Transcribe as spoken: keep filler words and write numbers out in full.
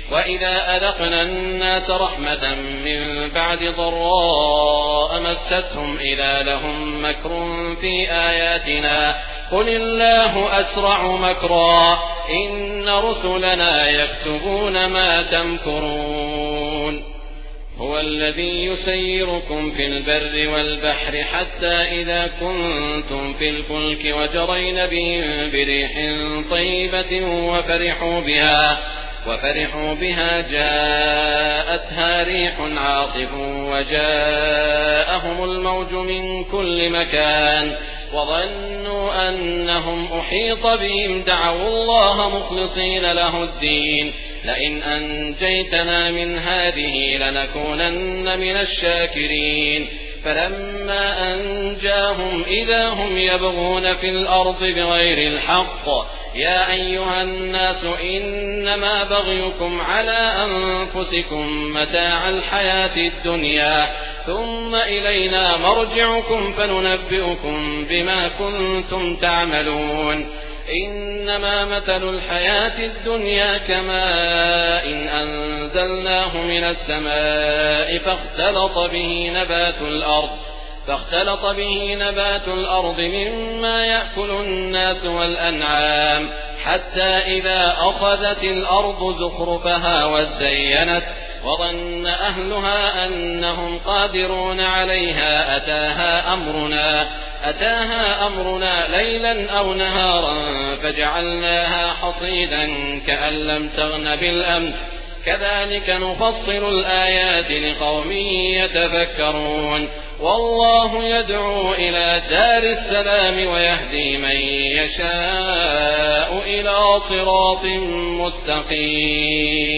وإذا أذقنا الناس رحمة من بعد ضراء مستهم إذا لهم مكر في آياتنا قل الله أسرع مكرا إن رسلنا يكتبون ما تمكرون هو الذي يسيركم في البر والبحر حتى إذا كنتم في الفلك وجرين بهم بريح طيبة وفرحوا بها وفرحوا بها جاءتها ريح عاصف وجاءهم الموج من كل مكان وظنوا أنهم أحيط بهم دعوا الله مخلصين له الدين لئن أنجيتنا من هذه لنكونن من الشاكرين فلما أنجاهم إذا هم يبغون في الأرض بغير الحق يا أيها الناس إنما بغيكم على أنفسكم متاع الحياة الدنيا ثم إلينا مرجعكم فننبئكم بما كنتم تعملون إنما مثل الحياة الدنيا كماء إن أنزلناه من السماء فاختلط به نبات الأرض فاختلط به نبات الأرض مما يأكل الناس والأنعام حتى إذا أخذت الأرض زخرفها وزينت وظن أهلها أنهم قادرون عليها أتاها أمرنا أتاها أمرنا ليلا أو نهارا فجعلناها حصيدا كأن لم تغن بالأمس كذلك نفصل الآيات لقوم يتفكرون والله يدعو إلى دار السلام ويهدي من يشاء إلى صراط مستقيم.